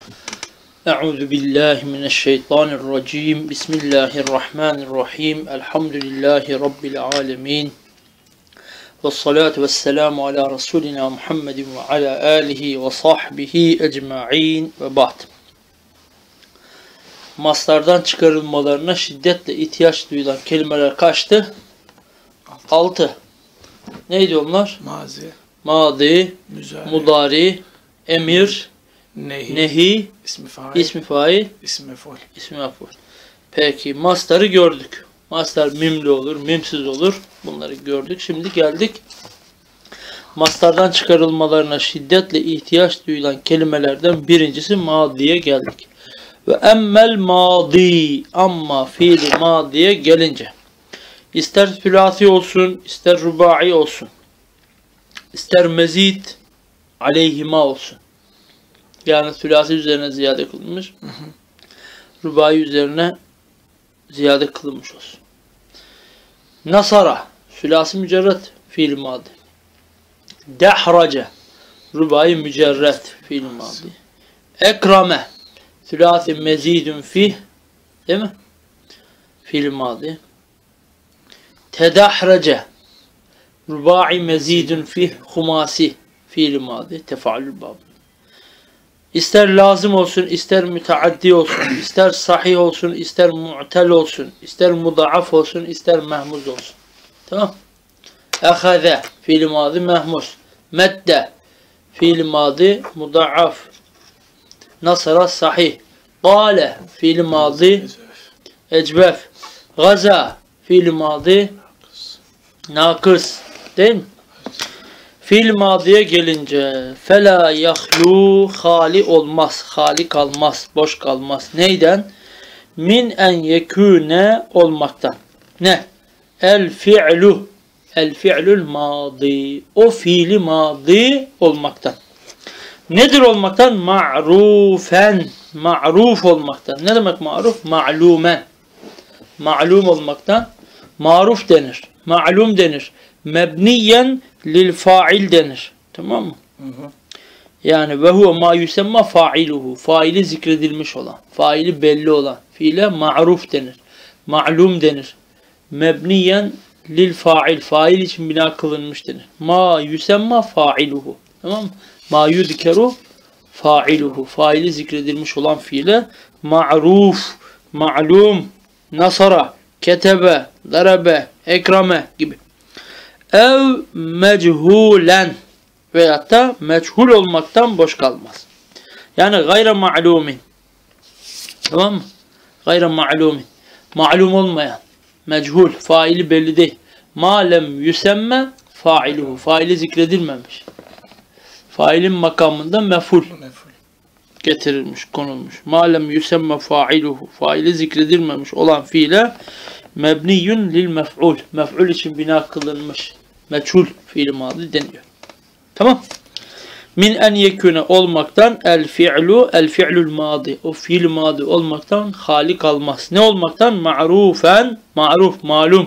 Euzu billahi mineşşeytanirracim. Bismillahirrahmanirrahim. Elhamdülillahi rabbil alamin. Ves salatu vesselamu ala Resulina Muhammedin ve ala alihi ve sahbihi ecmaîn ve ba'd. Mastardan çıkarılmalarına şiddetle ihtiyaç duyulan kelimeler kaçtı? 6. Neydi onlar? Mazi, Madi, müzari, mudari, emir, nehi, ismi fail, ismi mef'ul. ismi mef'ul. Peki mastarı gördük. Mastar mimli olur, mimsiz olur. Bunları gördük. Şimdi geldik mastardan çıkarılmalarına şiddetle ihtiyaç duyulan kelimelerden birincisi madiye geldik. Ve emmel madi, amma fiili madiye gelince ister sülasi olsun, ister rubai olsun, ister mezid aleyhima olsun. Yani sülasi üzerine ziyade kılınmış, rubai üzerine ziyade kılınmış olsun. Nasara, sülasi mücerret, fiil madi. Dehrace, rubai mücerret, fiil madi. Ekrame, sülasi mezidun fih, değil mi? Fiil madi. Tedahrece, rubai mezidun fih, humasi, fiil madi, tefa'lül bab. İster lazım olsun, ister müteaddi olsun, ister sahih olsun, ister mu'tel olsun, ister mudaaf olsun, ister mehmuz olsun. Tamam. Ehaze, fiil madi mehmuz. Medde, fiil madi mudaaf. Nasara sahih. Qale, fiil madi ecbef. Gaza, fiil madi nakıs. Değil mi? Fiil madiye gelince fela yahlu, hali olmaz, hali kalmaz, boş kalmaz. Neyden? Min en yekune, olmaktan. Ne? El fi'lu, el fi'lül madi, o fiili madi olmaktan. Nedir olmaktan? Ma'rufen, ma'ruf olmaktan. Ne demek ma'ruf? Ma'lumen, ma'lum olmaktan. Maruf denir, ma'lum denir. Mebniyen lil fail denir. Tamam mı? Yani ve huve ma yusemma failuhu. Faili zikredilmiş olan, faili belli olan fiile ma'ruf denir. Ma'lum denir. Mebniyen lil fail. Fail için bina kılınmış denir. Ma yusemma failuhu. Tamam mı? Ma yudkeru failuhu. Faili zikredilmiş olan fiile ma'ruf, ma'lum, nasara, ketebe, darabe, ekrame gibi. Ev mechulen, veyahut da meçhul olmaktan boş kalmaz. Yani gayre ma'lumin. Tamam mı? Gayre ma'lumin. Ma'lum olmayan. Meçhul. Faili belli değil. Ma lem yüsemme failuhu. Faili zikredilmemiş. Failin makamında mef'ul getirilmiş, konulmuş. Ma lem yüsemme failuhu. Faili zikredilmemiş olan fiile mebniyun lil mef'ul. Mef'ul için bina kılınmış. Meçhul fiil madi deniyor. Tamam. Min en yekune olmaktan el fi'lu, el fi'lül madi. O fiil madi olmaktan hali kalmaz. Ne olmaktan? Ma'rufen, ma'ruf, malum.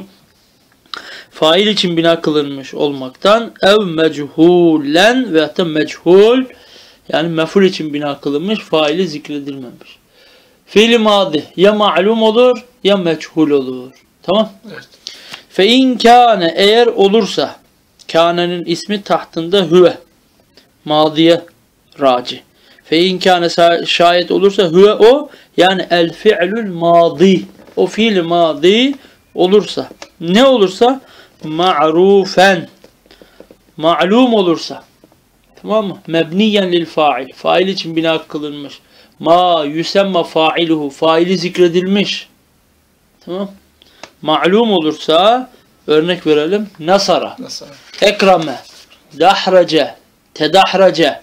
Fail için bina kılınmış olmaktan. Ev mechulen ve hatta meçhul, yani mef'ul için bina kılınmış, faili zikredilmemiş. Fiil madi ya ma'lum olur ya meçhul olur. Tamam? Evet. Fe in kâne, eğer olursa, kânenin ismi tahtında hüve, madiye raci. Fe in kâne, şayet olursa hüve o, yani el fi'lül madi, o fiil madi olursa, ne olursa? Ma'rufen, ma'lum olursa, tamam mı? Mebniyen lil fail, fail için bina kılınmış. Ma yusemma failuhu, faili zikredilmiş. Tamam. Ma'lum olursa, örnek verelim. Nasara, ekrame, dahrace, tedahrace.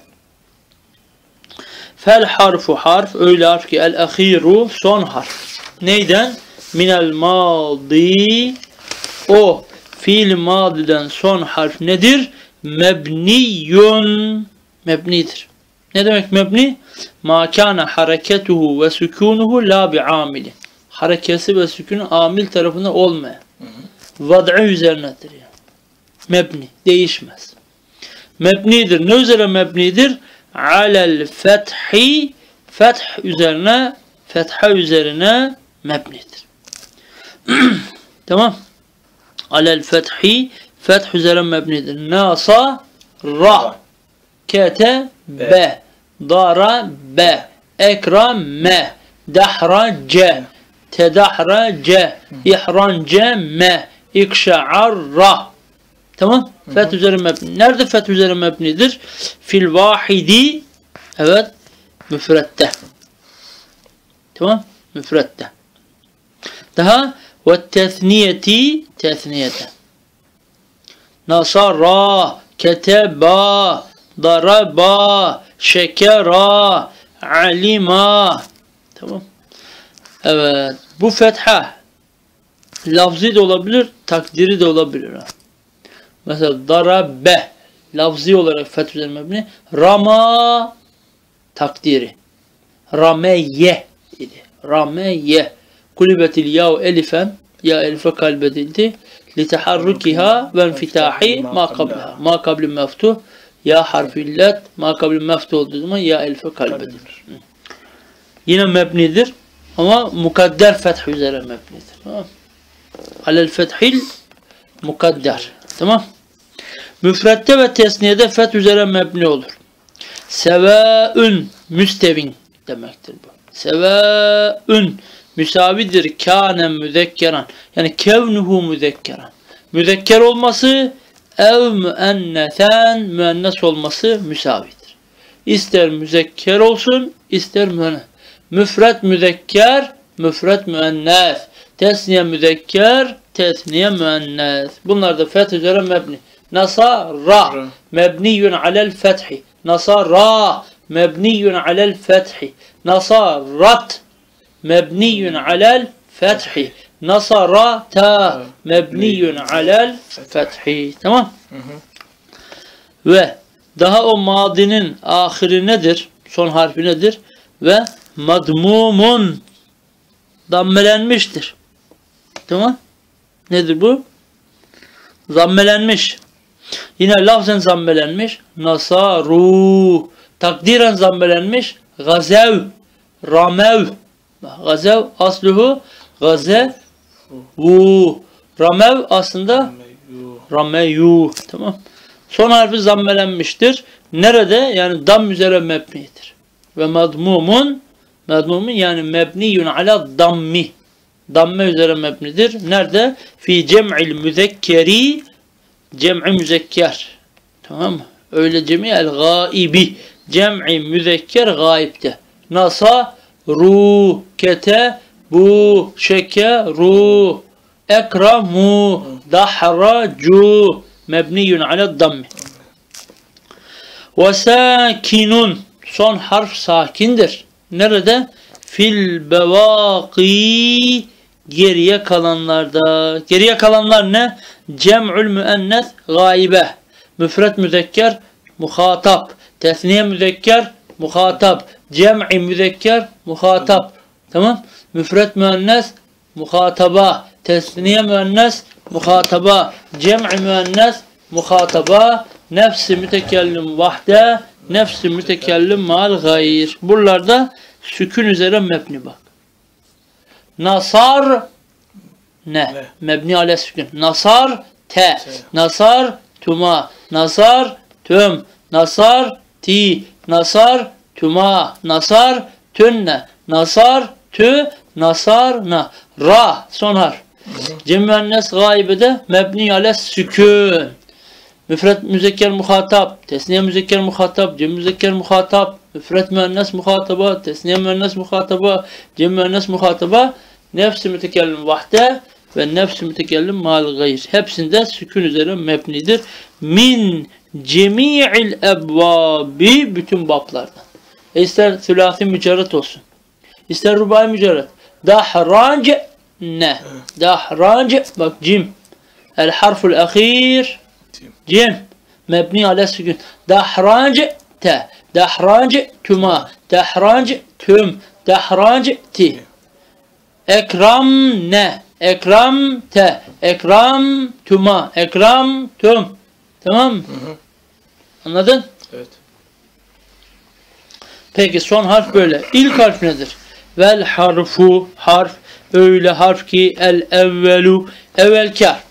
Fel harfu, harf, öyle harf ki el ahiru, son harf. Neyden? Minel madi, o fiil madiden son harf nedir? Mebniyun, mebnidir. Ne demek mebni? Ma kana hareketuhu ve sükunuhu la bi'amili. Harekesi ve sükunu amil tarafında olmayan. Vad'i üzerinedir yani. Mebni, değişmez. Mebnidir. Ne üzere mebnidir? Alel fethi fetha üzerine mebnidir. Tamam. Alel fethi, feth üzerine mebnidir. Nasa ra, kete be, dara be, ekram me, dahra ce, tedahra ce, ihran ce me, ikşa'ar ra. Tamam. Feth üzerine mebni. Nerede feth üzerine mebnidir? Fil vahidi, evet, müfrette. Tamam. Müfrette. Daha ve tesniyeti, tesniyete. Nasara, keteba, daraba, şekera, alima. Tamam. Evet. Bu fetha lafzi de olabilir, takdiri de olabilir. Mesela darabe lafzi olarak feth üzerine mebni. Rama takdiri. Rameye idi. Rameye. Kulibetil yav elifen. Ya elife kalbedildi. Liteharrukiha ve infitahi ma kablaha. Ma kabli meftuh. Ya harfi illet. Ma kabli meftuh olduğu zaman ya elife kalbedilir. Yine mebnidir. Ama mukadder feth üzere mebnidir. Tamam. Alel fethil mukadder. Tamam. Müfrette ve tesniyede feth üzere mebni olur. Sevaün müstevin demektir bu. Sevaün müsavidir kâne müzekkeran. Yani kevnuhu müzekkeran. Müzekker olması ev müennesen müennes olması müsavidir. İster müzekker olsun, ister müennes. Müfret müzekker, müfret müennes. Tesniye müzekker, tesniye müennes. Bunlar da feth üzere mebni. Nasara mebniyun alel fethi. Nasara mebniyun alel fethi. Nasarat mebniyun alel fethi. Nasarata mebniyun alel fethi. Tamam. Ve daha o madinin ahiri nedir? Son harfi nedir? Ve madmumun zammelenmiştir. Tamam. Nedir bu? Zammelenmiş. Yine lafzen zammelenmiş. Nasaru. Takdiren zammelenmiş. Gazev. Ramev. Gazev asluhu gazev. Ramev aslında rameyu. Tamam. Son harfi zammelenmiştir. Nerede? Yani dam üzere mebnidir. Ve madmumun yani mebniyun ala dammi. Damme üzere mebnidir. Nerede? Fi cem'il müzekkeri, cem'i müzekker. Tamam mı? Öyle cem'i el gaibi. Cem'i müzekker gaibte. Nasa ru kete bu şeke ru ekramu dahracu mebniyun ala dammi. Ve sakinun son harf sakindir. Nerede? Fil bevaki geriye kalanlarda. Geriye kalanlar ne? Cem'ül müennes gaibe. Müfret müzekker muhatap. Tesniye müzekker muhatap. Cem'i müzekker muhatap. Tamam? Müfret müennes muhataba. Tesniye müennes muhataba. Cem'i müennes muhataba. Nefsi mütekellim vahde. Nefsi mütekellim mal gayr. Buralarda sükun üzere mebni bak. Nasar ne? Mebni ale sükun. Nasar te. Nasar tuma. Nasar tüm. Nasar ti. Nasar tuma. Nasar tünne. Nasar tü. Nasar na. Ra son harf. Cem müennes gaibede mebni ale sükun. Müfret müzekker muhatap, tesniye müzekker muhatap, cem müzekker muhatap, müfret müennes muhataba, tesniye müennes muhataba, cem müennes muhataba, nefs-i mütekellim vahde ve nefs-i mütekellim mal gayr. Hepsinde sükun üzere mebnidir. Min cemi'il ebvabi bütün bablardan. İster sülâsi mücerret olsun, ister rubai mücerret. Dahrac ne? Dahrac bak cim. El harful ahir cim mebni ala sükun. Dahrac te. Dahrac tuma. Dahrac tüm. Dahrac ti. Ekram ne? Ekram te. Ekram tuma. Ekram tüm. Tamam mı? Anladın? Evet. Peki son harf böyle. İlk harf nedir? Vel harfu, harf, öyle harf ki el evvelu, evvelki harf.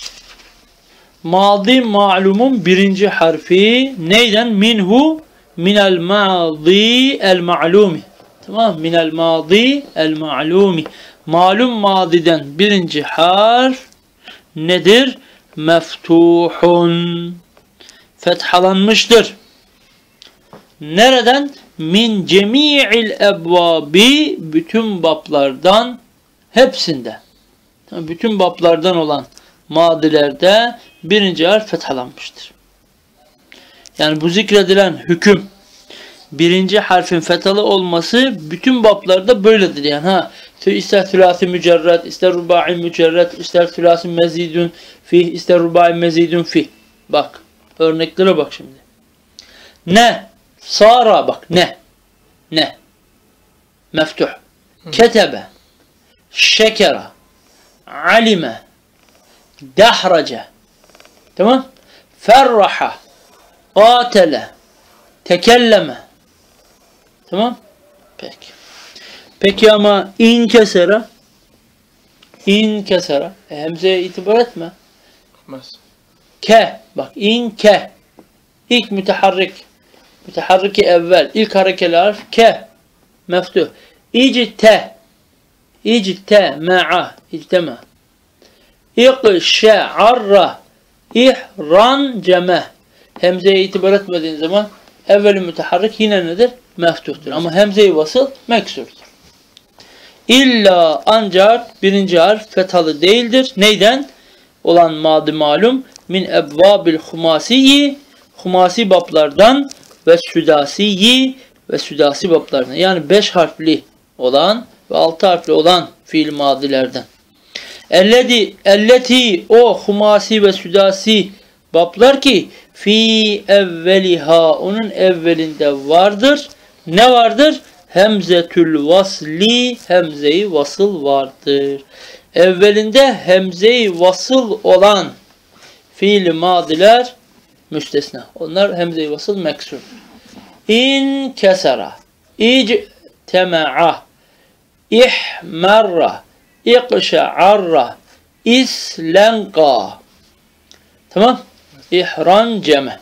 Madi ma'lumun birinci harfi neyden? Minhu, minel madi el ma'lumi. Tamam, minel madi el ma'lumi. Malum madiden birinci harf nedir? Meftuhun. Fethalanmıştır. Nereden? Min cemi'il ebvabi, bütün bablardan hepsinde. Bütün bablardan olan madilerde birinci harf fethalanmıştır. Yani bu zikredilen hüküm birinci harfin fethalı olması bütün bablarda böyledir yani. İster sülasi mücerred, ister rubai mücerred, ister sülasi mezidun fih, ister rubai mezidun fih. Bak örneklere bak şimdi. Ne? Sara bak ne? Ne? Meftuh. Ketebe, şekera, alime, dahrace. Tamam? Ferraha, qatele, tekelleme. Tamam? Peki. Peki ama inkesera, inkesera, hemzeye itibar etme. Ke, bak inke. İlk müteharrik. Müteharriki evvel. İlk harekeli harf ke. Meftuh. İcte. İcte ma'a. İctema. İqşe'arra. İhran ceme. Hemzeye itibar etmediğin zaman evveli müteharrik yine nedir? Meftuhtur. Ama hemze-i vasıl meksurdur. İlla ancak birinci harf fethalı değildir. Neyden? Olan madi malum. Min ebvabil humasiyi. Humasi bablardan ve südasiyi ve südasi bablardan. Yani 5 harfli olan ve 6 harfli olan fiil madilerden. Elleti o humasi ve südasi bablar ki fi evveliha, onun evvelinde vardır. Ne vardır? Hemzetül vasli, hemze-i vasıl vardır. Evvelinde hemze-i vasıl olan fiil madiler müstesna. Onlar hemze-i vasıl meksur. İn kesera, ictema'a, ihmarra, iqşa'arra, islenqa. Tamam? İhran ceme.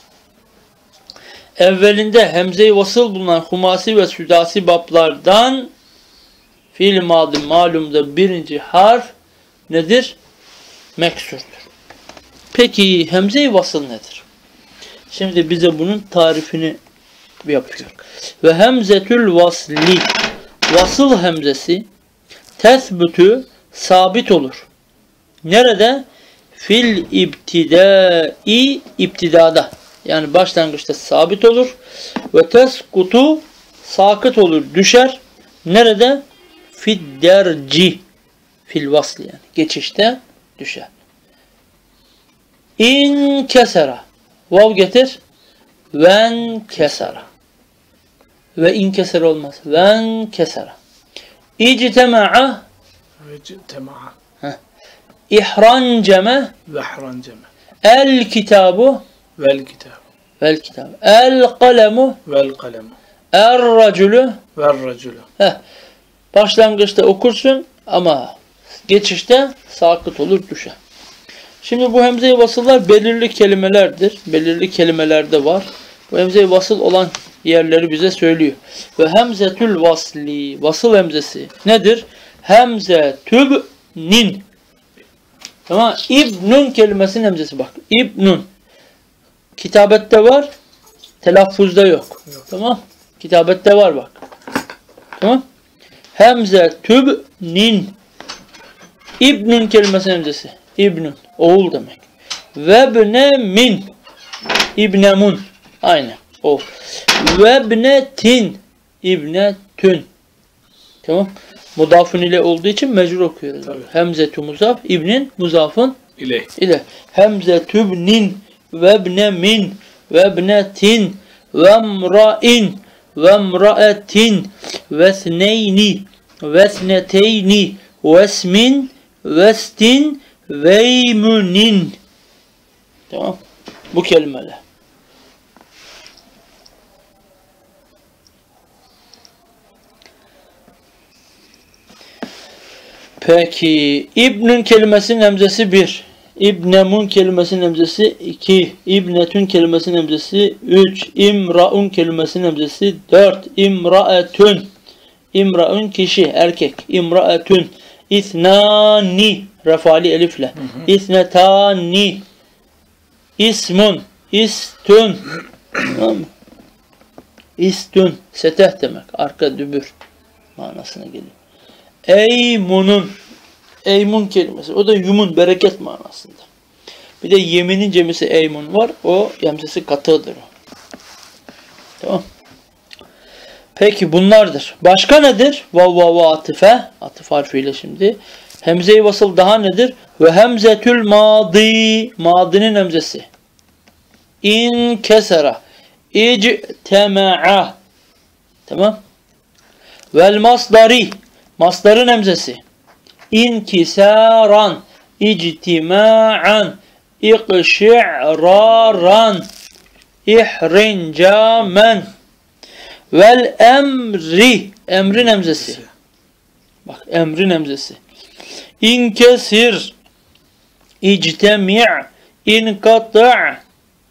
Evvelinde hemze-i vasıl bulunan humasi ve südasi bablardan fiil madi malumda birinci harf nedir? Meksurdur. Peki hemze-i vasıl nedir? Şimdi bize bunun tarifini yapıyor. Ve hemzetül vasli, vasıl hemzesi tesbütü, sabit olur. Nerede? Fil ibtidai, ibtidada. Yani başlangıçta sabit olur. Ve teskutu, sakıt olur, düşer. Nerede? Fidderci, fil vasli yani. Geçişte düşer. İn kesera. Vav getir. Ven kesera. Ve in kesera olmaz. Ven kesera. İctema'a. İctema'a. İhran ceme. Ve ihran ceme. El kitabu. Vel kitabu. Vel kitabu. El kalemu. Vel kalemu. Er raculu. Vel raculu. Başlangıçta okursun ama geçişte sakıt olur, düşer. Şimdi bu hemze-i vasıllar belirli kelimelerdir. Belirli kelimelerde var. Bu hemze-i vasıl olan yerleri bize söylüyor. Ve hemzetül vasli, vasıl hemzesi nedir? Hemzetübnin. Tamam. İbnun kelimesinin hemzesi bak. İbnun. Kitabette var. Telaffuzda yok. Tamam. Kitabette var bak. Tamam. Hemzetübnin. İbnun kelimesinin hemzesi. İbnun. Oğul demek. Vebne min. İbnemun. Aynı. O. Vebnetin. İbnetün. Tamam. Mudafun ile olduğu için mecrur okuyoruz. Hemzetü muzaf. İbnin muzafın ile. Hemzetübnin. Vebne min. Vebnetin. Vemra'in. Vemra'etin. Vesneyni. Vesneteyni. Vesmin. Vestin. Veymunin. Tamam. Bu kelimeler. Peki İbnün kelimesinin hemzesi 1. İbnemun kelimesinin hemzesi 2. İbnetün kelimesinin hemzesi 3. İmraun kelimesinin hemzesi 4. İmraetün. İmraun kişi, erkek. İmraetün. İthnani refali elifle. İthnetani. İsmun. İstün. Tamam mı? İstün. Seteh demek. Arka dübür manasına geliyor. Eymunun. Eymun kelimesi. O da yumun, bereket manasında. Bir de yeminin cemisi eymun var. O hemzesi katıdır o. Tamam. Peki bunlardır. Başka nedir? Vav vav atife. Atıf harfiyle şimdi. Hemze-i vasıl daha nedir? Ve hemzetül madi. Madinin hemzesi. İn kesera. İctema'a. Tamam. Vel masdari. Masdarın hemzesi. İnkisaran. İctima'an. İkşi'raran. İhrincamen. Vel emri. Emrin hemzesi. Bak emrin hemzesi. İnkesir. İctemi' İnkata'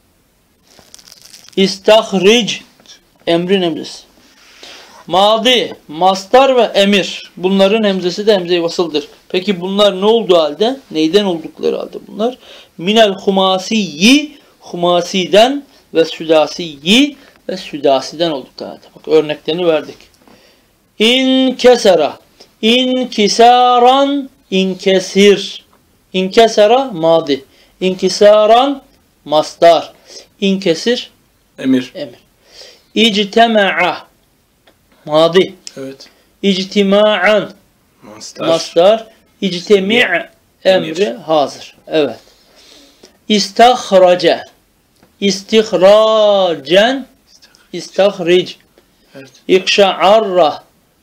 İstahric. Emrin hemzesi. Madi, mastar ve emir. Bunların hemzesi de hemze-i vasıldır. Peki bunlar ne olduğu halde? Neyden oldukları halde bunlar? Minel humasiyyi. Humasiden ve südasiyyi ve südasiden oldukları halde. Bak örneklerini verdik. İnkesera. İnkisaran. İnkesir. İnkesera madi. İnkisaran mastar. İnkesir Emir. emir. İctema'a madi. Evet. İctima'an mastar. İctemi' emri hazır. Evet. İstahrace. İstihracen. İstahric. Evet. İkşa'arra.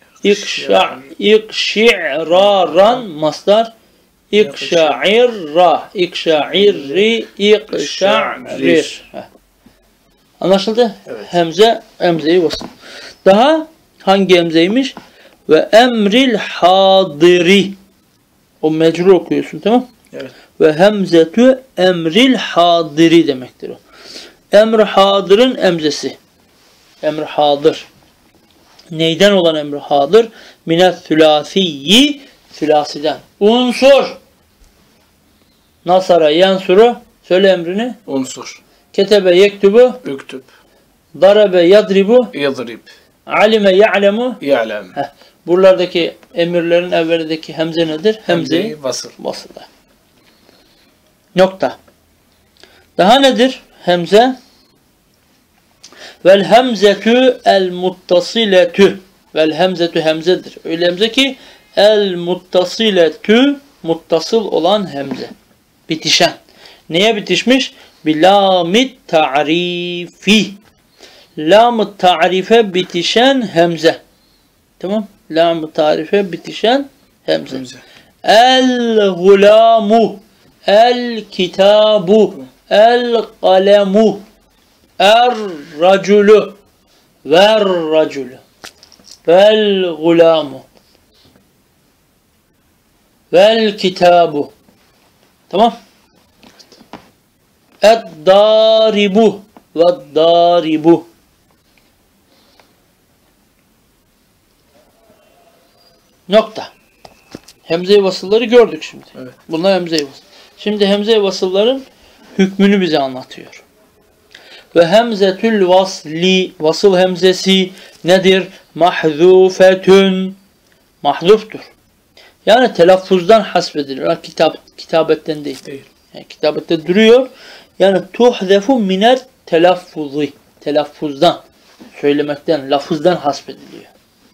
İkşi'raran mastar. İkşa'irra. İkşa'irri. İkşa'rir. Anlaşıldı? Evet. Hemze, hemze-i vasıl. Daha hangi hemzeymiş? Ve emril hadiri. O mecrur okuyorsun, tamam? Evet. Ve hemzetü emril hadiri demektir o. Emr hadırın emzesi. Emr hadır. Neyden olan emr hadır? Minet sülâsiyyi. Sülasiden. Unsur. Nasara yansuru. Söyle emrini. Unsur. Ketebe yektubu. Üktüb. Darabe yadribu. Yadrib. Alime ya'lemu. Ya'lem. Buralardaki emirlerin evvelindeki hemze nedir? Hemze-i vasıl. vasılı. Nokta. Daha nedir? Hemze. Vel hemzetü el muttasiletü. Vel hemzetü hemzedir. Öyle hemze ki el muttasiletü muttasıl olan hemze. Bitişen. Neye bitişmiş? Bilamit ta'rifi. Lam-ı ta'rife bitişen hemze. Tamam? Lam-ı ta'rife bitişen hemze. El-gulamu. El-kitabu. El-kalemu. Er-raculu. Ver-raculu. Vel-gulamu. Vel-kitabu. Tamam? Ed-daribu. Ved-daribu. Nokta. Hemze-i vasılları gördük şimdi. Evet. Bunlar hemze-i vasıl. Şimdi hemze-i vasılların hükmünü bize anlatıyor. Ve hemzetül vasli, vasıl hemzesi nedir? Mahzufetün. Mahzuftur. Yani telaffuzdan hasbedilir. Kitabetten değil. Yani kitabette duruyor. Yani tuhzefu miner telaffuzi. Telaffuzdan, söylemekten, lafızdan hasbediliyor.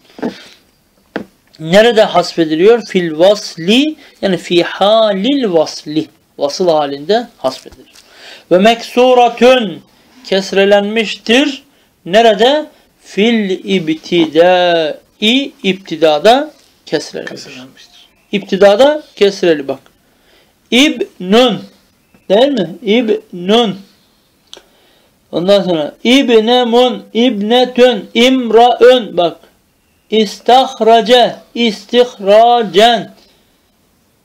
Nerede hasbediliyor? Fil vasli, yani fi halil vasli. Vasıl halinde hasbedilir. Ve meksuratun, kesrelenmiştir. Nerede? Fil ibtidai, ibtidada kesrelenmiştir. İbtidada kesreli bak. İbnun, değil mi? İbnun. Ondan sonra ibnemun, ibnetün, imraun, bak. İstahrace, istihracen,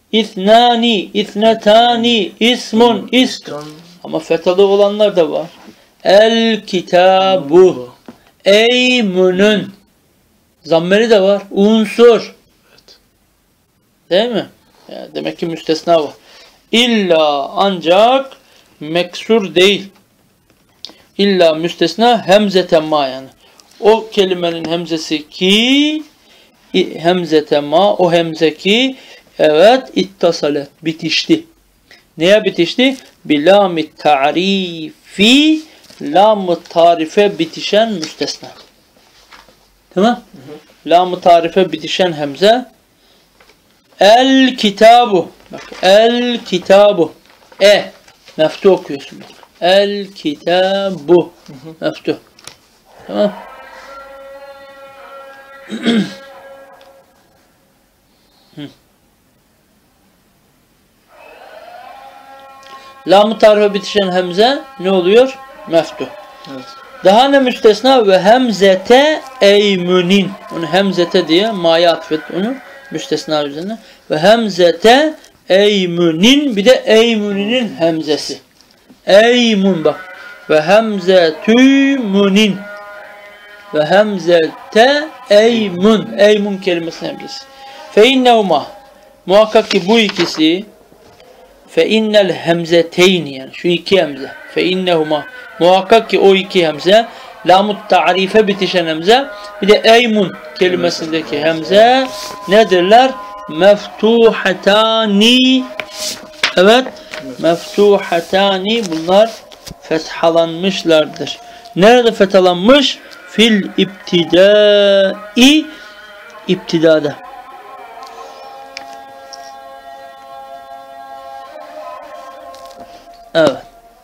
İthnani, ithnetani, ismun, Ama fethalı olanlar da var. El kitabu. Eymunun. Zammeli de var. Unsur. Evet. Değil mi? Yani demek ki müstesna var. İlla ancak meksur değil. İlla müstesna hemzeten ma yani. O kelimenin hemzesi ki hemzeten ma o hemze ki evet ittasalet bitişti. Neye bitişti? Bilam-ı ta'rifi lam-ı tarife bitişen müstesna. Tamam? Lam-ı tarife bitişen hemze el kitabu. Bak el kitabu. Meftu okuyorsun. El kitabu. Meftu. Tamam? Lam-ı tarife bitişen hemze ne oluyor? Meftu. Evet. Daha ne müstesna? Ve hemzete eymunin. Onu hemzete diye ma'ya atfet onu. Müstesna üzerine. Ve hemzete eymunin bir de eymuninin hemzesi. Eymun bak. Ve hemzetümunin. Ve hemzete eymun. Eymun kelimesinin hemzesi. Fe innehuma. Muhakkak ki bu ikisi fe innel hemzeteyni yani şu iki hemze. Fe innehuma. Muhakkak ki o iki hemze lamut ta'rife bitişen hemze bir de eymun kelimesindeki hemze nedirler? Meftuhatani. Evet. Meftuhatani bunlar fethalanmışlardır. Nerede fethalanmış? Fil ibtidai iptidada. Evet.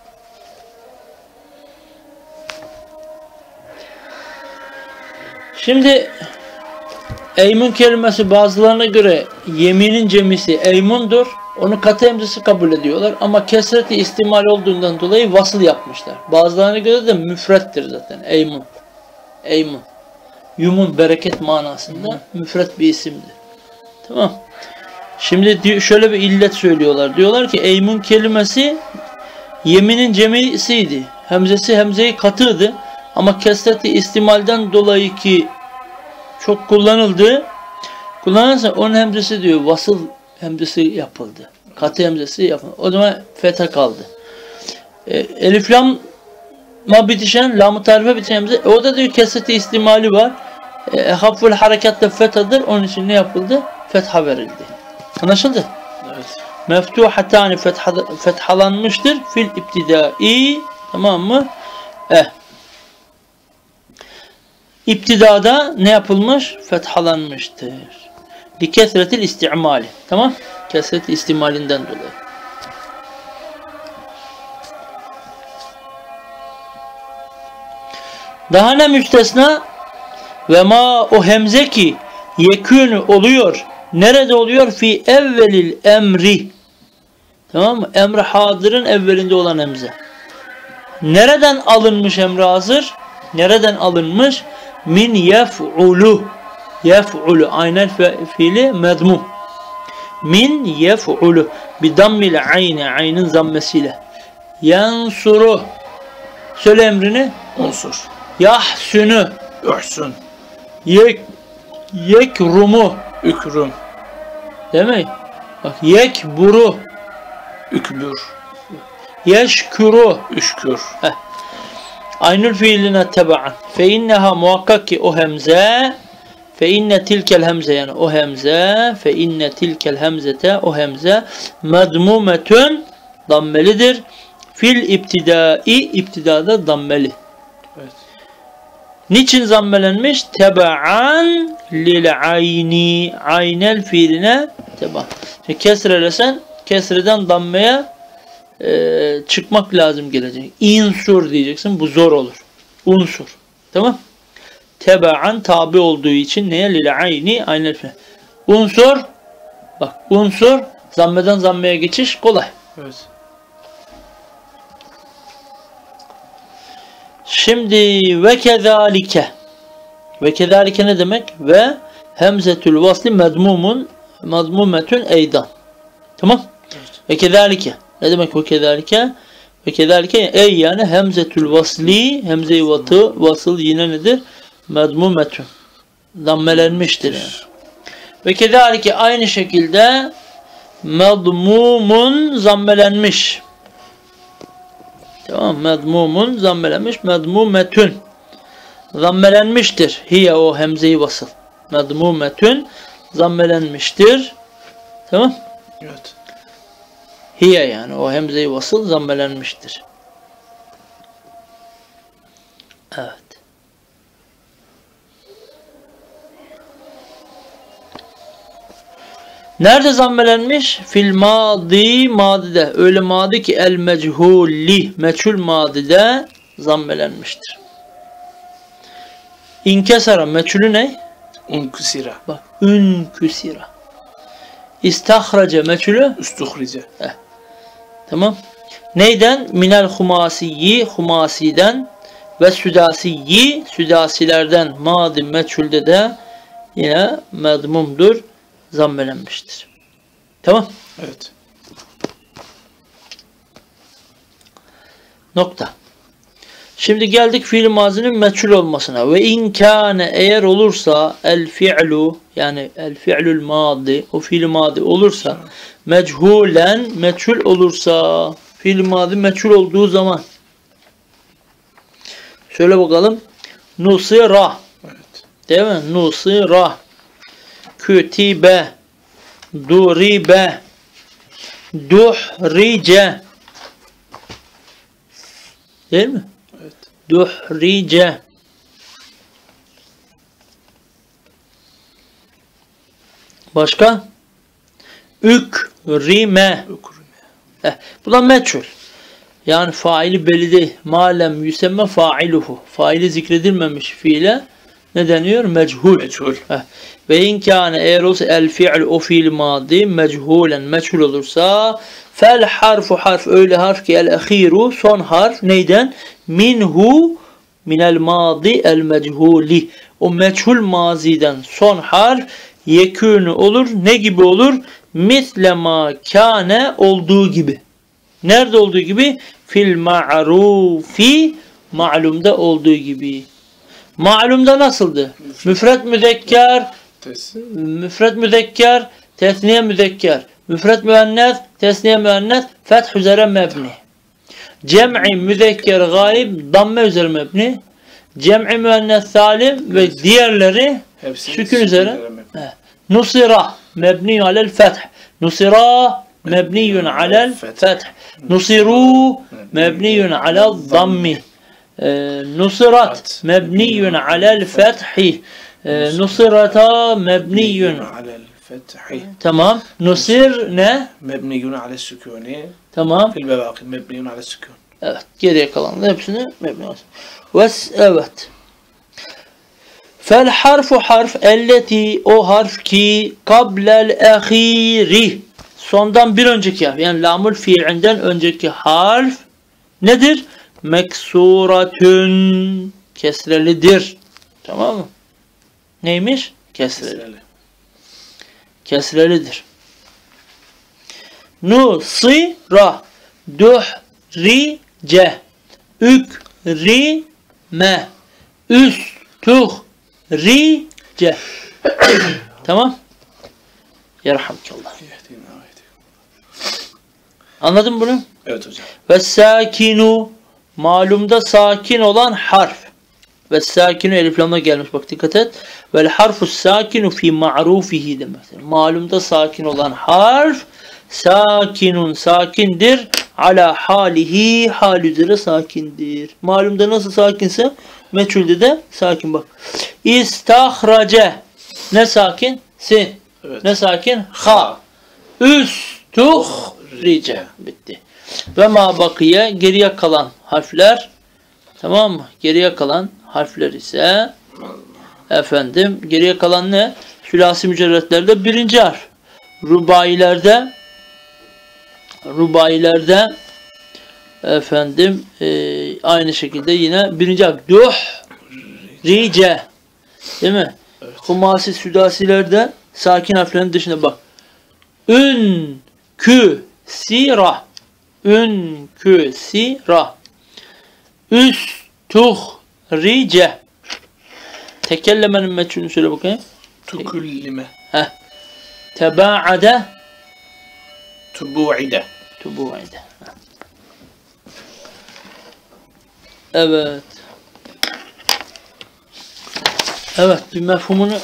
Şimdi eymun kelimesi bazılarına göre yeminin cemisi eymundur. Onu katı hemzesi kabul ediyorlar ama kesreti istimal olduğundan dolayı vasıl yapmışlar. Bazılarına göre de müfrettir zaten eymun. Eymun. Yumun bereket manasında müfret bir isimdir. Tamam. Şimdi şöyle bir illet söylüyorlar. Diyorlar ki eymun kelimesi yeminin cemisiydi. Hemzeyi katıydı. Ama kesreti istimalden dolayı ki çok kullanıldı. Kullanırsa onun hemzesi diyor vasıl hemzesi yapıldı. Katı hemzesi yapıldı. O zaman fetha kaldı. Elif lam'a bitişen, lam-ı tarife bitişen hemze. O da diyor kesreti istimali var. Hafful harekatla fethadır. Onun için ne yapıldı? Fetha verildi. Anlaşıldı? Evet. Meftuhatani fethalanmıştır. Fil iptidai. Tamam mı? İptidada ne yapılmış? Fethalanmıştır. Li kesretil istimali. Tamam? Kesret istimalinden dolayı. Daha ne müstesna? Ve ma o hemze ki yekûnü oluyor. Nerede oluyor? Fi evvelil emri. Tamam mı? Emri hadırın evvelinde olan hemze. Nereden alınmış emri hazır? Nereden alınmış? Min yef'ulu. Yef'ulu. Aynel fiili medmum. Min yef'ulu. Bi dammil ayni. Aynin zammesiyle. Yansuru. Söyle emrini. Unsur. Yahsünü. Uhsun. Yekrumu. Ükrüm. Değil mi? Bak yekburu. Ükbür. Yeşkuru. Üşkür. Aynül fiiline teba'an. Fe inneha muhakkak ki o hemze fe inne tilkel hemze yani o hemze fe inne tilkel hemzete o hemze medmumetün dammelidir. Fil iptidai iptidada dammeli. Evet. Niçin zammelenmiş? Teba'an lil ayni. Aynel fiiline teba. Şimdi kesrelesen kesreden dammeye çıkmak lazım gelecek. İnsur diyeceksin. Bu zor olur. Unsur. Tamam. Teba'an tabi olduğu için neye? Lil ayni. Aynel fiiline. Unsur. Bak unsur. Zammeden zammeye geçiş kolay. Evet. Şimdi ve kezalike. Ve kezalike ne demek? Ve hemzetül vasli medmumun medmumetün eydan. Tamam. Ve kezalike. Ne demek ve kezalike? Ve kezalike ey yani hemzetül vasli, hemze-i vasıl yine nedir? Medmumetun. Dammelenmiştir yani. Ve kezalike aynı şekilde medmumun zammelenmiş. Tamam, medmumun zammelenmiş, medmumetun zammelenmiştir. Hiye o hemze-i vasıl. Medmumetun zammelenmiştir. Tamam? Evet. Hiye yani o hemze-i vasıl zammelenmiştir. Evet. Nerede zammelenmiş? Fil madi, madide. Öyle madi ki el mechuli, meçhul madide zammelenmiştir. İnkesara, meçhulü ne? Unküsira. Bak, ünküsira. İstahraca, meçhulü? Üstuhrice. Tamam. Neyden? Minel humasiyi, humasiden ve südasiyi, südasilerden madi meçhulde de yine medmumdur, zammelenmiştir. Tamam. Evet. Nokta. Şimdi geldik fiil mazinin meçhul olmasına. Ve inkâne eğer olursa el fi'lu yani el fi'lül madi o fiil madi olursa meçhulen meçhul olursa fiil madi meçhul olduğu zaman şöyle bakalım. Nusira. Evet. Değil mi? Nusira. Kütibe. Duribe. Duhrice. Değil mi? Evet. Duhrice. Başka? Ükrime. Ükrime. Bu da meçhul. Yani faili belli değil. Malem yüsemme failuhu. Faili zikredilmemiş fiile ne deniyor? Meçhul. Meçhul. Ve inkâne eğer olsa el fi'l o fiil madi meçhulen meçhul olursa fel harfu harf öyle harf ki el ehiru son harf neyden? Minhu minel madi el meçhuli. O meçhul maziden son harf yekûnü olur. Ne gibi olur? Misle ma kâne olduğu gibi. Nerede olduğu gibi? Fil ma'rufi ma'lumda olduğu gibi. Ma'lumda nasıldı? Müfret müzekker, müfret müzekker, tesniye müzekker, müfret müennes, tesniye müennes, feth üzere mebni. Cem'i müzekker gayb, damme üzere mebni. Cem'i müennes salim ve diğerleri sükun üzere. Nusira mebni alel feth. Nusira mebniyun alel feth. Nusiru mebniyun alel dammi. Nusrat mebniyun alel fethi. Nusrata mebniyun alel fethi. Tamam. Nusir ne? Mebniyun alel sükûni. Tamam. Fil bevâki mebniyun alel sükûn. Evet. Geriye kalanlar hepsini mebni olsun. Evet. Fel harfu harf elleti o harf ki kablel ehiri sondan bir önceki harf yani lamul fiilinden önceki harf nedir? Meksuratün kesrelidir. Tamam mı? Neymiş? Kesreli. Kesrelidir. Nusira duhrice ükrime üstuhrice Tamam? Yerhamdülillah. Anladın mı bunu? Evet hocam. Ve sakinu malumda sakin olan harf. Ve sakinu elif lamla gelmiş bak dikkat et. Vel harfu sakinu fi ma'rufihi demektir. Malumda sakin olan harf sakinun sakindir. Ala halihi hal üzere sakindir. Malumda nasıl sakinse meçhulde de sakin bak. İstahrace ne sakin? Sin. Evet. Ne sakin? Ha. Üstuhrice. Bitti. Ve ma bakiye geriye kalan harfler tamam mı? Geriye kalan harfler ise efendim geriye kalan ne? Sülasi mücerretlerde birinci harf. Rubailerde efendim aynı şekilde yine birinci harf. Duhrice. Değil mi? Evet. Humasi südasilerde sakin harflerin dışında bak. Ünküsira. Ünküsira. Üstuhrice. Tekellemenin meçhulünü söyle bakayım. Tukullime. Tebaade. Tubu'ide. Tubu'ide. Evet. Evet, bir mefhumunu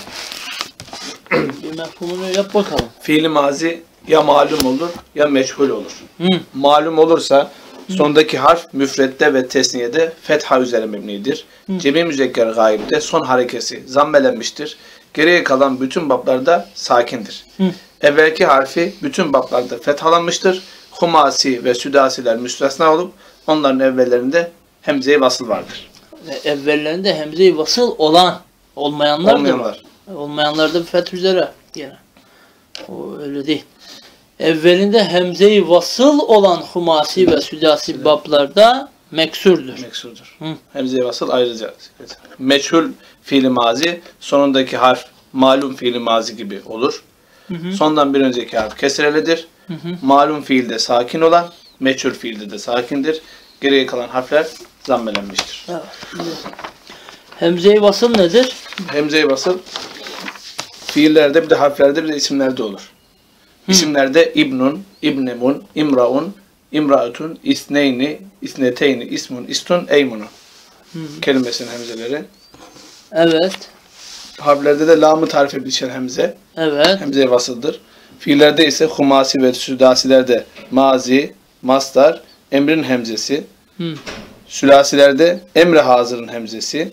yap bakalım. Fiili mazi ya malum olur ya meçhul olur. Hı. Malum olursa sondaki harf müfrette ve tesniyede fetha üzere mebnidir. Cemi müzekker gaibde son harekesi zammelenmiştir. Geriye kalan bütün bablarda sakindir. Evvelki harfi bütün bablarda fethalanmıştır. Humasi ve südasiler müstesna olup onların evvellerinde hemze-i vasıl vardır. Evvellerinde hemze-i vasıl olan, olmayanlar da var. Olmayanlarda bir feth üzere yine. O öyle değil. Evvelinde hemze-i vasıl olan humasi ve südasi bablarda meksurdur. Meksurdur. Hemze-i vasıl ayrıca. Meçhul fiili mazi sonundaki harf malum fiili mazi gibi olur. Sondan bir önceki harf kesrelidir. Malum fiilde sakin olan, meçhul fiilde de sakindir. Geriye kalan harfler zammelenmiştir. Evet. Hemze-i vasıl nedir? Hemze-i vasıl fiillerde bir de harflerde bir de isimlerde olur. İsimlerde İbnun, İbnemun, İmraun, İmraatun, İsneyni, İsneteyni, İsmun, İstun, Eymunu kelimesinin hemzeleri. Evet. Harflerde de lamı tarife bitişen hemze. Evet. Hemze-i vasıldır. Fiillerde ise humasi ve südasilerde mazi, mastar, emrin hemzesi. Sülasilerde emre hazırın hemzesi.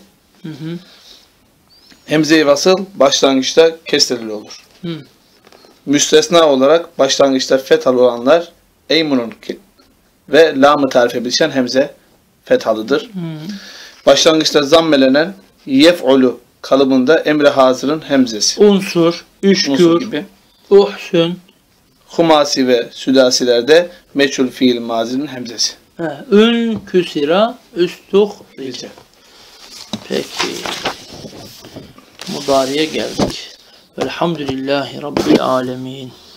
Hemze-i vasıl başlangıçta kesreli olur. Müstesna olarak başlangıçta fethalı olanlar eymunun ve lam-ı tarife bitişen hemze fethalıdır. Başlangıçta zammelenen yef'ulu kalıbında emre hazırın hemzesi. Unsur, Unsur üşkür, gibi. uhsün. Humasi ve südasilerde meçhul fiil mazinin hemzesi. Ün küsira, üstuh rice. Peki. Mudariye geldik. Velhamdülillahi Rabbil alemin.